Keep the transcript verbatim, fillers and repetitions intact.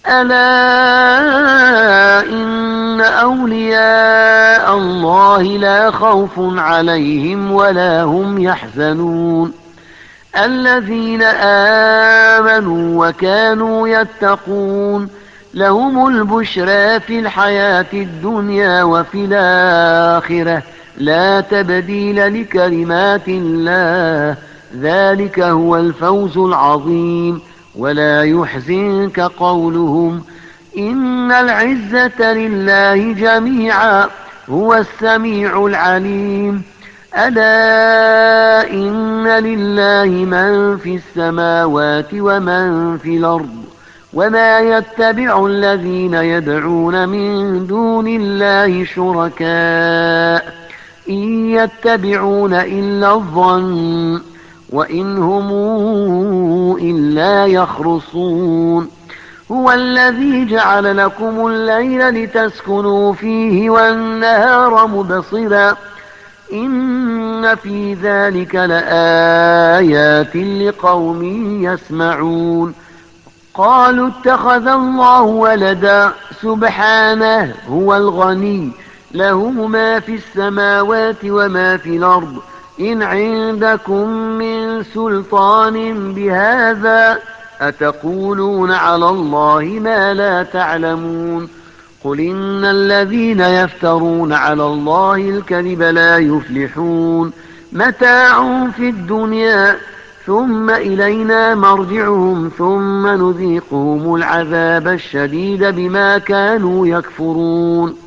ألا إن أولياء الله لا خوف عليهم ولا هم يحزنون الذين آمنوا وكانوا يتقون لهم البشرى في الحياة الدنيا وفي الآخرة لا تبديل لكلمات الله ذلك هو الفوز العظيم. ولا يحزنك قولهم إن العزة لله جميعا هو السميع العليم. ألا إن لله من في السماوات ومن في الأرض وما يتبع الذين يدعون من دون الله شركاء إن يتبعون إلا الظن وإن هم إلا يخرصون. هو الذي جعل لكم الليل لتسكنوا فيه والنهار مبصرا إن في ذلك لآيات لقوم يسمعون. قالوا اتخذ الله ولدا سبحانه هو الغني له ما في السماوات وما في الأرض إن عندكم من سلطان بهذا أتقولون على الله ما لا تعلمون. قل إن الذين يفترون على الله الكذب لا يفلحون متاع في الدنيا ثم إلينا مرجعهم ثم نذيقهم العذاب الشديد بما كانوا يكفرون.